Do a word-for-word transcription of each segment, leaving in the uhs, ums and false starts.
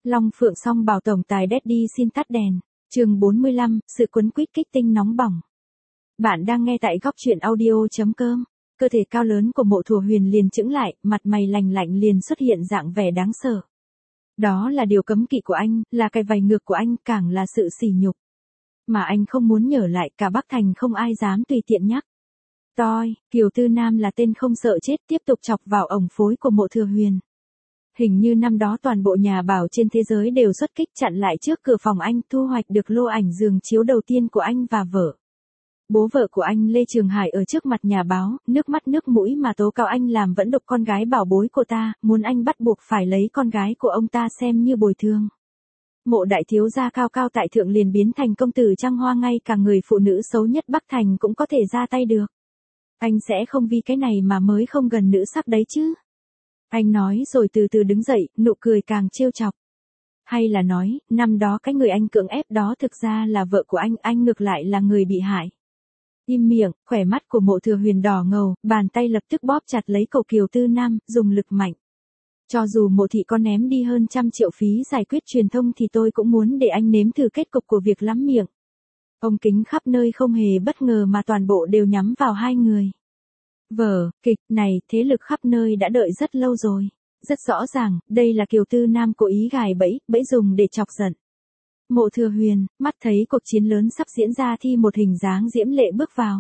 Long Phượng Song bảo tổng tài Daddy xin tắt đèn. Chương bốn mươi lăm, sự quấn quýt kích tinh nóng bỏng. Bạn đang nghe tại góc truyện audio chấm com. Cơ thể cao lớn của Mộ Thùa Huyền liền chững lại, mặt mày lành lạnh liền xuất hiện dạng vẻ đáng sợ. Đó là điều cấm kỵ của anh, là cái vảy ngược của anh, càng là sự sỉ nhục. Mà anh không muốn nhớ lại, cả Bắc Thành không ai dám tùy tiện nhắc. Toi, Kiều Tư Nam là tên không sợ chết, tiếp tục chọc vào ổng phối của Mộ Thùa Huyền. Hình như năm đó toàn bộ nhà bảo trên thế giới đều xuất kích chặn lại trước cửa phòng anh, thu hoạch được lô ảnh giường chiếu đầu tiên của anh và vợ. Bố vợ của anh Lê Trường Hải ở trước mặt nhà báo, nước mắt nước mũi mà tố cáo anh làm vẫn độc con gái bảo bối của ta, muốn anh bắt buộc phải lấy con gái của ông ta xem như bồi thường. Mộ đại thiếu gia cao cao tại thượng liền biến thành công tử trăng hoa, ngay cả người phụ nữ xấu nhất Bắc Thành cũng có thể ra tay được. Anh sẽ không vì cái này mà mới không gần nữ sắc đấy chứ. Anh nói rồi từ từ đứng dậy, nụ cười càng trêu chọc. Hay là nói, năm đó cái người anh cưỡng ép đó thực ra là vợ của anh, anh ngược lại là người bị hại. Im miệng, khỏe mắt của Mộ Thừa Huyền đỏ ngầu, bàn tay lập tức bóp chặt lấy cổ Kiều Tư Nam, dùng lực mạnh. Cho dù Mộ thị có ném đi hơn trăm triệu phí giải quyết truyền thông thì tôi cũng muốn để anh nếm thử kết cục của việc lắm miệng. Ống kính khắp nơi không hề bất ngờ mà toàn bộ đều nhắm vào hai người. Vở, kịch này, thế lực khắp nơi đã đợi rất lâu rồi. Rất rõ ràng, đây là Kiều Tư Nam cố ý gài bẫy, bẫy dùng để chọc giận. Mộ Thừa Huyền, mắt thấy cuộc chiến lớn sắp diễn ra thì một hình dáng diễm lệ bước vào.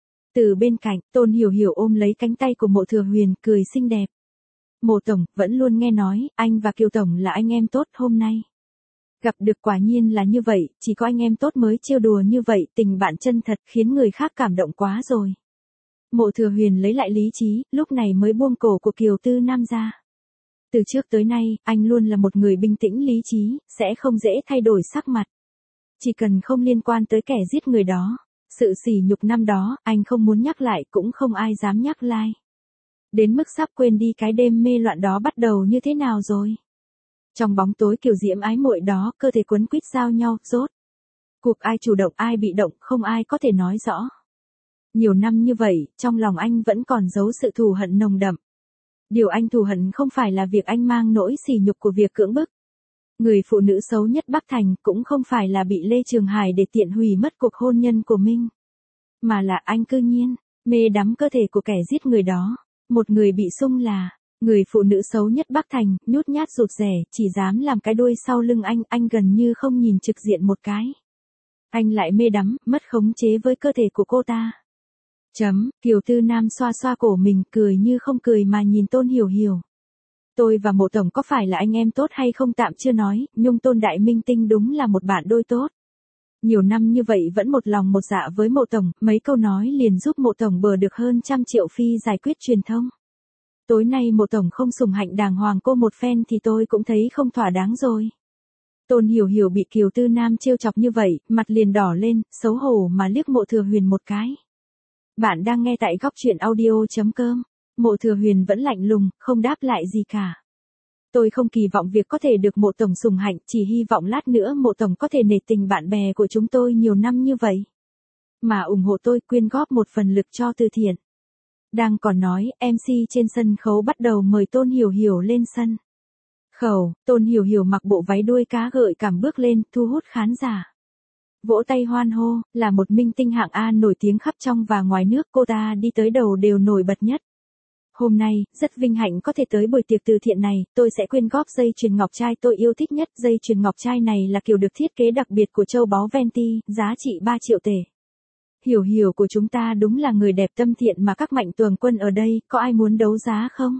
Từ bên cạnh, Tôn Hiểu Hiểu ôm lấy cánh tay của Mộ Thừa Huyền, cười xinh đẹp. Mộ Tổng, vẫn luôn nghe nói, anh và Kiều Tổng là anh em tốt, hôm nay. Gặp được quả nhiên là như vậy, chỉ có anh em tốt mới trêu đùa như vậy, tình bạn chân thật khiến người khác cảm động quá rồi. Mộ Thừa Huyền lấy lại lý trí, lúc này mới buông cổ của Kiều Tư Nam ra. Từ trước tới nay, anh luôn là một người bình tĩnh lý trí, sẽ không dễ thay đổi sắc mặt. Chỉ cần không liên quan tới kẻ giết người đó. Sự sỉ nhục năm đó, anh không muốn nhắc lại, cũng không ai dám nhắc lại. Đến mức sắp quên đi cái đêm mê loạn đó bắt đầu như thế nào rồi. Trong bóng tối kiều diễm ái muội đó, cơ thể quấn quýt giao nhau, rốt. Cuộc ai chủ động ai bị động, không ai có thể nói rõ. Nhiều năm như vậy, trong lòng anh vẫn còn giấu sự thù hận nồng đậm. Điều anh thù hận không phải là việc anh mang nỗi sỉ nhục của việc cưỡng bức. Người phụ nữ xấu nhất Bắc Thành cũng không phải là bị Lê Trường Hải để tiện hủy mất cuộc hôn nhân của mình. Mà là anh cư nhiên, mê đắm cơ thể của kẻ giết người đó. Một người bị sung là, người phụ nữ xấu nhất Bắc Thành, nhút nhát rụt rè, chỉ dám làm cái đuôi sau lưng anh, anh gần như không nhìn trực diện một cái. Anh lại mê đắm, mất khống chế với cơ thể của cô ta. Chấm, Kiều Tư Nam xoa xoa cổ mình, cười như không cười mà nhìn Tôn Hiểu Hiểu. Tôi và Mộ Tổng có phải là anh em tốt hay không tạm chưa nói, nhưng Tôn Đại Minh Tinh đúng là một bạn đôi tốt. Nhiều năm như vậy vẫn một lòng một dạ với Mộ Tổng, mấy câu nói liền giúp Mộ Tổng bờ được hơn trăm triệu phi giải quyết truyền thông. Tối nay Mộ Tổng không sủng hạnh đàng hoàng cô một phen thì tôi cũng thấy không thỏa đáng rồi. Tôn Hiểu Hiểu bị Kiều Tư Nam trêu chọc như vậy, mặt liền đỏ lên, xấu hổ mà liếc Mộ Thừa Huyền một cái. Bạn đang nghe tại góc truyện audio chấm com. Mộ Thừa Huyền vẫn lạnh lùng, không đáp lại gì cả. Tôi không kỳ vọng việc có thể được Mộ Tổng sủng hạnh, chỉ hy vọng lát nữa Mộ Tổng có thể nể tình bạn bè của chúng tôi nhiều năm như vậy. Mà ủng hộ tôi quyên góp một phần lực cho từ thiện. Đang còn nói, em xê trên sân khấu bắt đầu mời Tôn Hiểu Hiểu lên sân. Khẩu, Tôn Hiểu Hiểu mặc bộ váy đuôi cá gợi cảm bước lên, thu hút khán giả. Vỗ tay hoan hô, là một minh tinh hạng A nổi tiếng khắp trong và ngoài nước, cô ta đi tới đầu đều nổi bật nhất. Hôm nay, rất vinh hạnh có thể tới buổi tiệc từ thiện này, tôi sẽ quyên góp dây chuyền ngọc trai tôi yêu thích nhất. Dây chuyền ngọc trai này là kiểu được thiết kế đặc biệt của châu báu Venti, giá trị ba triệu tệ. Hiểu Hiểu của chúng ta đúng là người đẹp tâm thiện mà các mạnh tường quân ở đây, có ai muốn đấu giá không?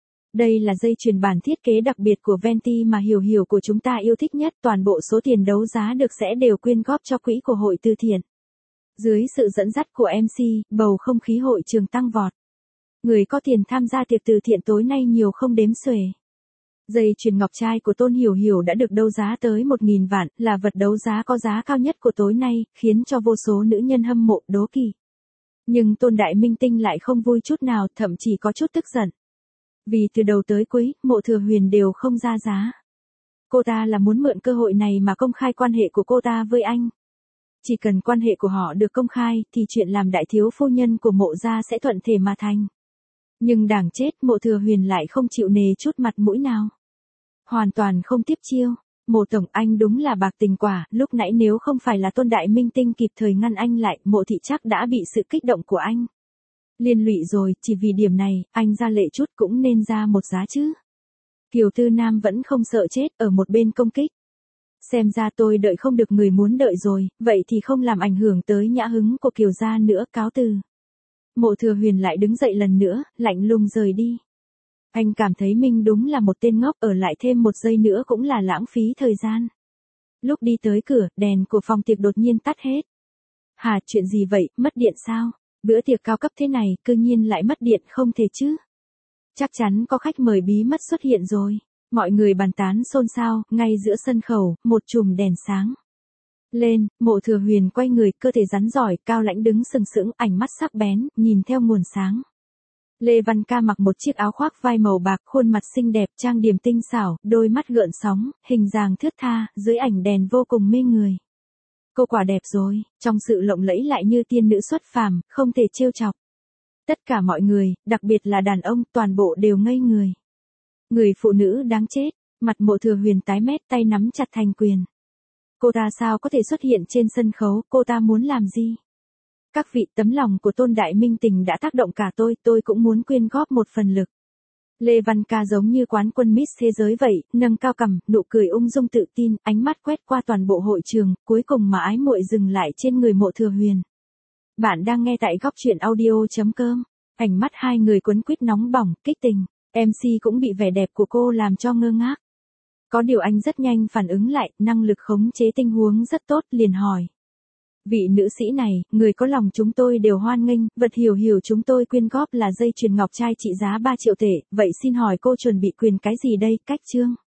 Đây là dây chuyền bản thiết kế đặc biệt của Venti mà Hiểu Hiểu của chúng ta yêu thích nhất, toàn bộ số tiền đấu giá được sẽ đều quyên góp cho quỹ của hội từ thiện. Dưới sự dẫn dắt của em xê, bầu không khí hội trường tăng vọt. Người có tiền tham gia tiệc từ thiện tối nay nhiều không đếm xuể. Dây chuyền ngọc trai của Tôn Hiểu Hiểu đã được đấu giá tới một nghìn vạn, là vật đấu giá có giá cao nhất của tối nay, khiến cho vô số nữ nhân hâm mộ, đố kỵ. Nhưng Tôn Đại Minh Tinh lại không vui chút nào, thậm chí có chút tức giận. Vì từ đầu tới cuối, Mộ Thừa Huyền đều không ra giá. Cô ta là muốn mượn cơ hội này mà công khai quan hệ của cô ta với anh. Chỉ cần quan hệ của họ được công khai, thì chuyện làm đại thiếu phu nhân của Mộ gia sẽ thuận thể mà thành. Nhưng đảng chết, Mộ Thừa Huyền lại không chịu nề chút mặt mũi nào. Hoàn toàn không tiếp chiêu. Mộ tổng, anh đúng là bạc tình quả, lúc nãy nếu không phải là Tôn Đại Minh Tinh kịp thời ngăn anh lại, Mộ thị chắc đã bị sự kích động của anh liên lụy rồi, chỉ vì điểm này, anh ra lệ chút cũng nên ra một giá chứ. Kiều Tư Nam vẫn không sợ chết, ở một bên công kích. Xem ra tôi đợi không được người muốn đợi rồi, vậy thì không làm ảnh hưởng tới nhã hứng của Kiều gia nữa, cáo từ. Mộ Thừa Huyền lại đứng dậy lần nữa, lạnh lùng rời đi. Anh cảm thấy mình đúng là một tên ngốc, ở lại thêm một giây nữa cũng là lãng phí thời gian. Lúc đi tới cửa, đèn của phòng tiệc đột nhiên tắt hết. Hà, chuyện gì vậy, mất điện sao? Bữa tiệc cao cấp thế này, cư nhiên lại mất điện, không thể chứ. Chắc chắn có khách mời bí mật xuất hiện rồi. Mọi người bàn tán xôn xao, ngay giữa sân khấu, một chùm đèn sáng lên, Mộ Thừa Huyền quay người, cơ thể rắn giỏi, cao lãnh đứng sừng sững, ánh mắt sắc bén, nhìn theo nguồn sáng. Lê Văn Ca mặc một chiếc áo khoác vai màu bạc, khuôn mặt xinh đẹp, trang điểm tinh xảo, đôi mắt gợn sóng, hình dáng thướt tha, dưới ảnh đèn vô cùng mê người. Cô quả đẹp rồi, trong sự lộng lẫy lại như tiên nữ xuất phàm, không thể trêu chọc. Tất cả mọi người, đặc biệt là đàn ông, toàn bộ đều ngây người. Người phụ nữ đáng chết, mặt Mộ Thừa Huyền tái mét, tay nắm chặt thành quyền. Cô ta sao có thể xuất hiện trên sân khấu, cô ta muốn làm gì? Các vị, tấm lòng của Tôn Đại Minh Tình đã tác động cả tôi, tôi cũng muốn quyên góp một phần lực. Lê Văn Ca giống như quán quân Miss Thế giới vậy, nâng cao cằm, nụ cười ung dung tự tin, ánh mắt quét qua toàn bộ hội trường, cuối cùng mà ái muội dừng lại trên người Mộ Thừa Huyền. Bạn đang nghe tại góc truyện audio chấm com. Ánh mắt hai người cuốn quýt nóng bỏng, kích tình. em xê cũng bị vẻ đẹp của cô làm cho ngơ ngác. Có điều anh rất nhanh phản ứng lại, năng lực khống chế tình huống rất tốt, liền hỏi. Vị nữ sĩ này, người có lòng chúng tôi đều hoan nghênh, vật hiểu hiểu chúng tôi quyên góp là dây chuyền ngọc trai trị giá ba triệu tệ, vậy xin hỏi cô chuẩn bị quyền cái gì đây, cách chương?